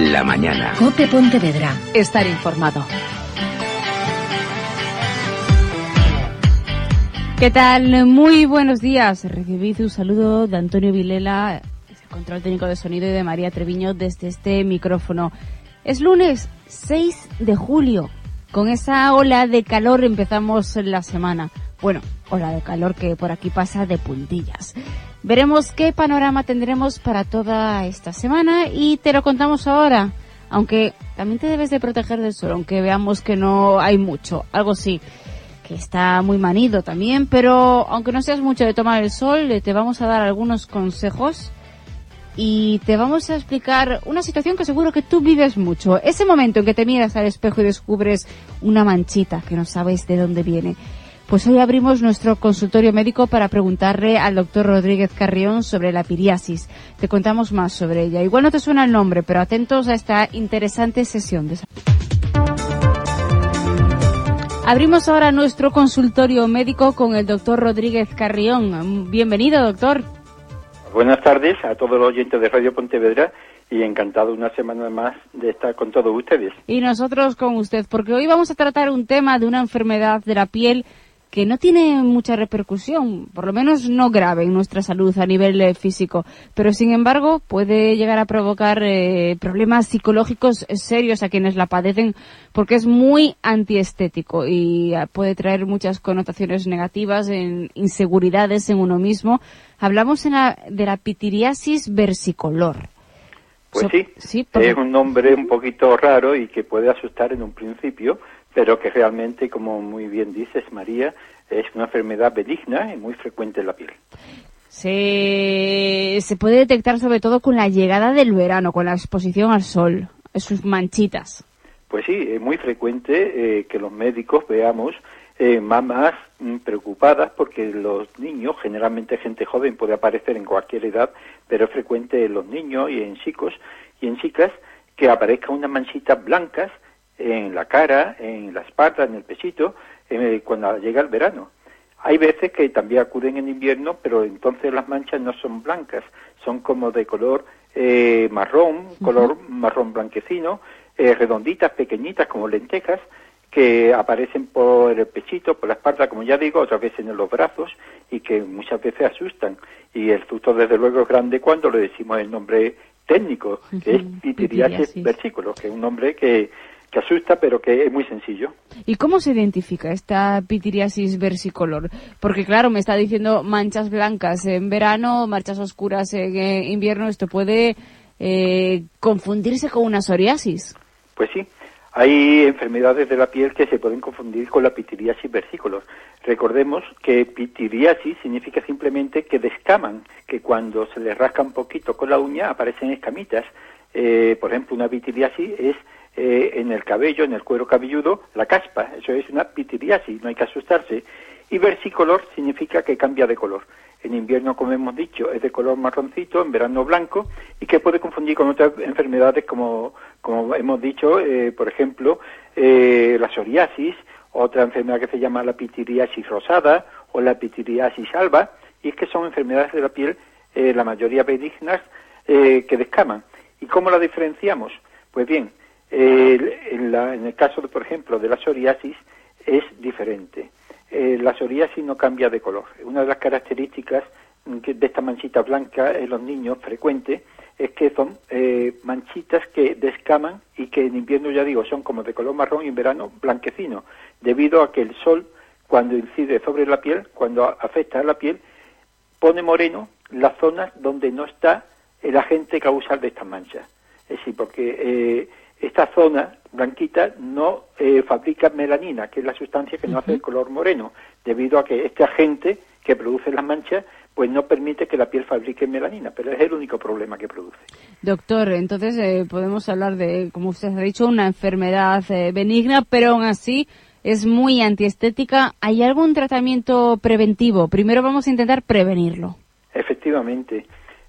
la mañana. COPE Pontevedra. Estar informado. ¿Qué tal? Muy buenos días. Recibid un saludo de Antonio Vilela, el control técnico de sonido, y de María Treviño desde este micrófono. Es lunes 6 de julio. Con esa ola de calor empezamos la semana. Bueno, ola de calor que por aquí pasa de puntillas. Veremos qué panorama tendremos para toda esta semana y te lo contamos ahora. Aunque también te debes de proteger del sol, aunque veamos que no hay mucho. Algo sí, que está muy manido también, pero aunque no seas mucho de tomar el sol, te vamos a dar algunos consejos y te vamos a explicar una situación que seguro que tú vives mucho. Ese momento en que te miras al espejo y descubres una manchita que no sabes de dónde viene. Pues hoy abrimos nuestro consultorio médico para preguntarle al doctor Rodríguez Carrión sobre la piriasis. Te contamos más sobre ella. Igual no te suena el nombre, pero atentos a esta interesante sesión de salud. Abrimos ahora nuestro consultorio médico con el doctor Rodríguez Carrión. Bienvenido, doctor. Buenas tardes a todos los oyentes de Radio Pontevedra y encantado una semana más de estar con todos ustedes. Y nosotros con usted, porque hoy vamos a tratar un tema de una enfermedad de la piel que no tiene mucha repercusión, por lo menos no grave en nuestra salud a nivel físico, pero sin embargo puede llegar a provocar problemas psicológicos serios a quienes la padecen, porque es muy antiestético y puede traer muchas connotaciones negativas, en inseguridades en uno mismo. Hablamos de la pitiriasis versicolor. Pues sí, es un nombre un poquito raro y que puede asustar en un principio, pero que realmente, como muy bien dices, María, es una enfermedad benigna y muy frecuente en la piel. Se puede detectar sobre todo con la llegada del verano, con la exposición al sol, sus manchitas. Pues sí, es muy frecuente que los médicos veamos mamás preocupadas porque los niños, generalmente gente joven, puede aparecer en cualquier edad, pero es frecuente en los niños y en chicos y en chicas que aparezcan unas manchitas blancas en la cara, en la espalda, en el pechito, cuando llega el verano. Hay veces que también acuden en invierno, pero entonces las manchas no son blancas, son como de color marrón, color marrón blanquecino, redonditas, pequeñitas, como lentejas, que aparecen por el pechito, por la espalda, como ya digo, otras veces en los brazos, y que muchas veces asustan. Y el susto, desde luego, es grande cuando le decimos el nombre técnico, que es pitiriasis versicolor, que es un nombre que asusta, pero que es muy sencillo. ¿Y cómo se identifica esta pitiriasis versicolor? Porque, claro, me está diciendo manchas blancas en verano, manchas oscuras en invierno. ¿Esto puede confundirse con una psoriasis? Pues sí. Hay enfermedades de la piel que se pueden confundir con la pitiriasis versicolor. Recordemos que pitiriasis significa simplemente que descaman, que cuando se les rasca un poquito con la uña aparecen escamitas. Por ejemplo, una pitiriasis es en el cabello, en el cuero cabelludo, la caspa. Eso es una pitiriasis, no hay que asustarse. Y versicolor significa que cambia de color. En invierno, como hemos dicho, es de color marroncito, en verano blanco, y que puede confundir con otras enfermedades como hemos dicho, por ejemplo, la psoriasis, otra enfermedad que se llama la pitiriasis rosada o la pitiriasis alba, y es que son enfermedades de la piel, la mayoría benignas, que descaman. ¿Y cómo la diferenciamos? Pues bien, en el caso, por ejemplo, de la psoriasis es diferente. La psoriasis no cambia de color. Una de las características de esta manchita blanca en los niños frecuente es que son manchitas que descaman y que en invierno, ya digo, son como de color marrón y en verano blanquecino, debido a que el sol, cuando incide sobre la piel, cuando afecta a la piel, pone moreno las zonas donde no está el agente causal de estas manchas. Es decir, porque esta zona blanquita no fabrica melanina, que es la sustancia que nos hace el color moreno, debido a que este agente que produce las manchas pues no permite que la piel fabrique melanina, pero es el único problema que produce. Doctor, entonces podemos hablar de, como usted ha dicho, una enfermedad benigna, pero aún así es muy antiestética. ¿Hay algún tratamiento preventivo? Primero vamos a intentar prevenirlo. Efectivamente.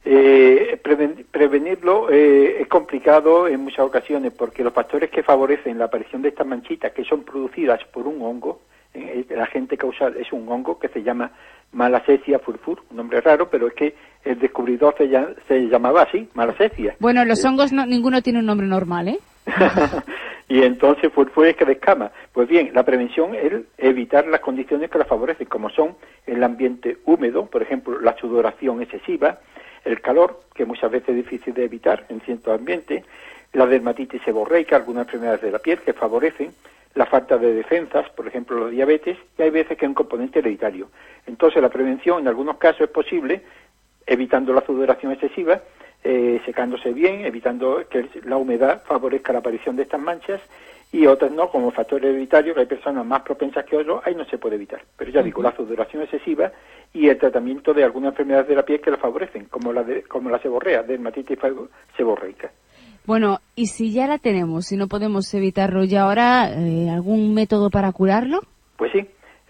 Prevenirlo es complicado en muchas ocasiones porque los factores que favorecen la aparición de estas manchitas, que son producidas por un hongo, el agente causal es un hongo que se llama Malassezia furfur, un nombre raro, pero es que el descubridor se llamaba así, Malassezia. Bueno, los hongos ninguno tiene un nombre normal, ¿eh? Y entonces fue que de escama. Pues bien, la prevención es evitar las condiciones que la favorecen, como son el ambiente húmedo, por ejemplo, la sudoración excesiva, el calor, que muchas veces es difícil de evitar en ciertos ambientes, la dermatitis seborreica, algunas enfermedades de la piel que favorecen, la falta de defensas, por ejemplo, la diabetes, y hay veces que es un componente hereditario. Entonces, la prevención en algunos casos es posible evitando la sudoración excesiva, secándose bien, evitando que la humedad favorezca la aparición de estas manchas, y otras no, como factor hereditario, que hay personas más propensas que otros, ahí no se puede evitar. Pero ya digo, la sudoración excesiva y el tratamiento de algunas enfermedades de la piel que la favorecen, como la seborrea, dermatitis seborreica. Bueno, y si ya la tenemos, si no podemos evitarlo ya ahora, ¿algún método para curarlo? Pues sí,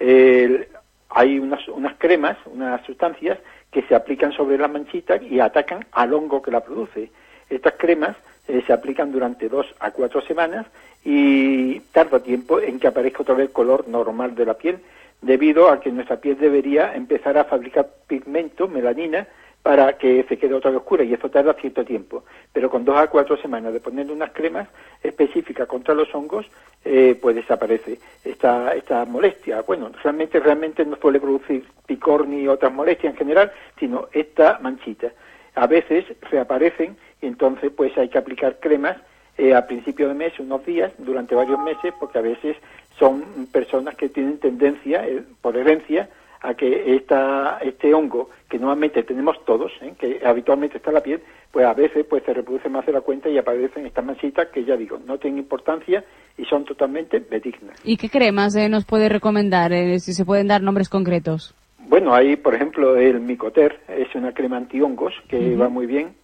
hay unas cremas, unas sustancias que se aplican sobre las manchitas y atacan al hongo que la produce. Estas cremas se aplican durante 2 a 4 semanas y tarda tiempo en que aparezca otra vez el color normal de la piel, debido a que nuestra piel debería empezar a fabricar pigmento, melanina, para que se quede otra vez oscura, y eso tarda cierto tiempo. Pero con 2 a 4 semanas de poner unas cremas específicas contra los hongos, pues desaparece esta molestia. Bueno, realmente no suele producir picor ni otras molestias en general, sino esta manchita. A veces reaparecen y entonces pues hay que aplicar cremas a principio de mes, unos días, durante varios meses, porque a veces son personas que tienen tendencia, por herencia, a que este hongo, que normalmente tenemos todos, que habitualmente está en la piel, pues a veces pues se reproduce más de la cuenta y aparecen estas manchitas que, ya digo, no tienen importancia y son totalmente benignas. ¿Y qué cremas nos puede recomendar, si se pueden dar nombres concretos? Bueno, hay, por ejemplo, el Micoter, es una crema antihongos que va muy bien.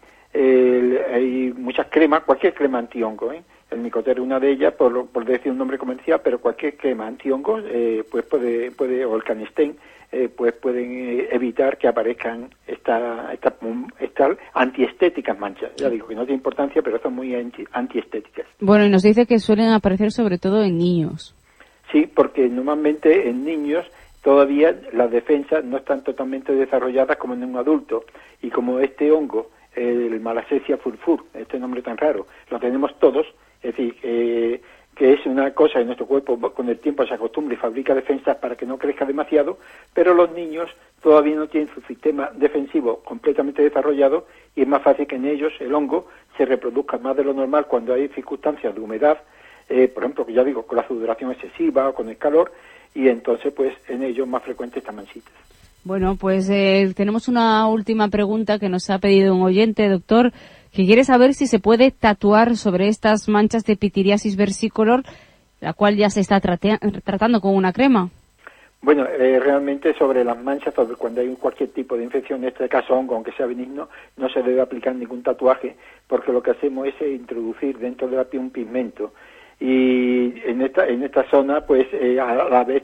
Hay muchas cremas, cualquier crema antihongo, El Micoter es una de ellas, por decir un nombre comercial, pero cualquier crema antihongos, pues puede, o el Canistén, pues pueden evitar que aparezcan estas antiestéticas manchas. Ya digo que no tiene importancia, pero son muy antiestéticas. Bueno, y nos dice que suelen aparecer sobre todo en niños. Sí, porque normalmente en niños todavía las defensas no están totalmente desarrolladas como en un adulto, y como este hongo, el Malassezia furfur, este nombre tan raro, lo tenemos todos, es decir, que es una cosa que nuestro cuerpo con el tiempo se acostumbra y fabrica defensas para que no crezca demasiado, pero los niños todavía no tienen su sistema defensivo completamente desarrollado y es más fácil que en ellos el hongo se reproduzca más de lo normal cuando hay circunstancias de humedad, por ejemplo, que ya digo, con la sudoración excesiva o con el calor, y entonces pues en ellos más frecuentes estas manchitas. Bueno, pues tenemos una última pregunta que nos ha pedido un oyente, doctor, que quiere saber si se puede tatuar sobre estas manchas de pitiriasis versicolor, la cual ya se está tratando con una crema. Bueno, realmente sobre las manchas, sobre cuando hay cualquier tipo de infección, en este caso hongo, aunque sea benigno, no se debe aplicar ningún tatuaje, porque lo que hacemos es introducir dentro de la piel un pigmento. Y en esta zona, pues a la vez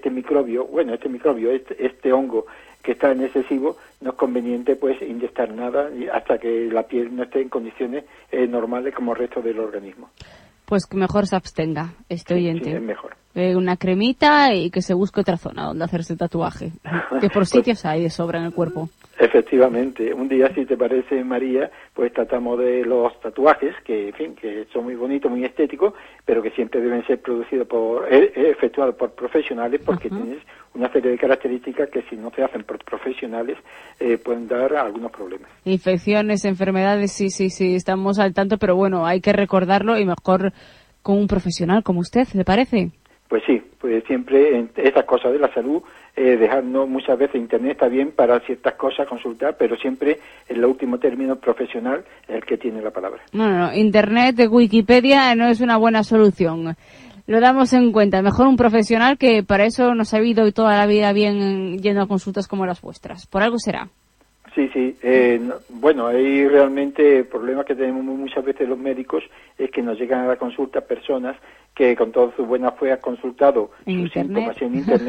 este hongo que está en excesivo, no es conveniente pues inyectar nada hasta que la piel no esté en condiciones normales como el resto del organismo. Pues que mejor se abstenga este oyente. Sí, es mejor. Una cremita y que se busque otra zona donde hacerse el tatuaje, que por sitios hay de sobra en el cuerpo. Efectivamente, un día, si te parece, María, pues tratamos de los tatuajes, que en fin, que son muy bonitos, muy estéticos, pero que siempre deben ser efectuados por profesionales, porque tienes una serie de características que si no se hacen por profesionales pueden dar algunos problemas. Infecciones, enfermedades, sí, estamos al tanto, pero bueno, hay que recordarlo y mejor con un profesional como usted, ¿le parece? Pues sí, pues siempre en estas cosas de la salud, dejarnos muchas veces Internet está bien para ciertas cosas consultar, pero siempre en el último término profesional es el que tiene la palabra. No, Internet de Wikipedia no es una buena solución. Lo damos en cuenta. Mejor un profesional que para eso nos ha ido toda la vida bien yendo a consultas como las vuestras. Por algo será. Sí. Bueno, hay realmente problemas que tenemos muchas veces los médicos, es que nos llegan a la consulta personas que con toda su buena fe han consultado sus síntomas en Internet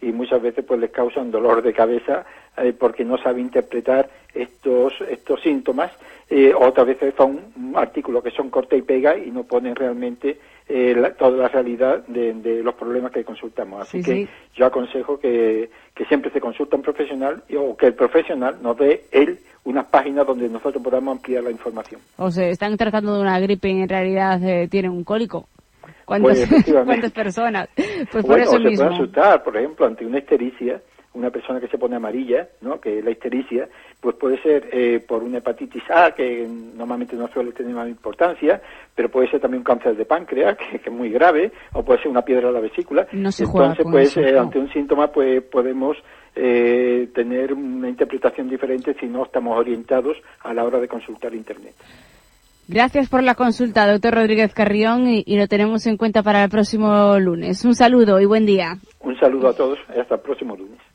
y muchas veces pues les causa un dolor de cabeza porque no sabe interpretar estos síntomas. Otras veces son un artículo que son corta y pega y no ponen realmente toda la realidad de los problemas que consultamos. Así que yo aconsejo que siempre se consulta a un profesional o que el profesional nos dé unas páginas donde nosotros podamos ampliar la información. O se están tratando de una gripe y en realidad tienen un cólico. ¿Cuántas personas? Pues por eso se mismo. puede asustar, por ejemplo, ante una ictericia, una persona que se pone amarilla, ¿no? Que la ictericia, pues puede ser por una hepatitis A, que normalmente no suele tener más importancia, pero puede ser también un cáncer de páncreas, que es muy grave, o puede ser una piedra en la vesícula. No se juega Entonces, con pues, eso, ante un síntoma, pues podemos tener una interpretación diferente si no estamos orientados a la hora de consultar Internet. Gracias por la consulta, doctor Rodríguez Carrión, y lo tenemos en cuenta para el próximo lunes. Un saludo y buen día. Un saludo a todos y hasta el próximo lunes.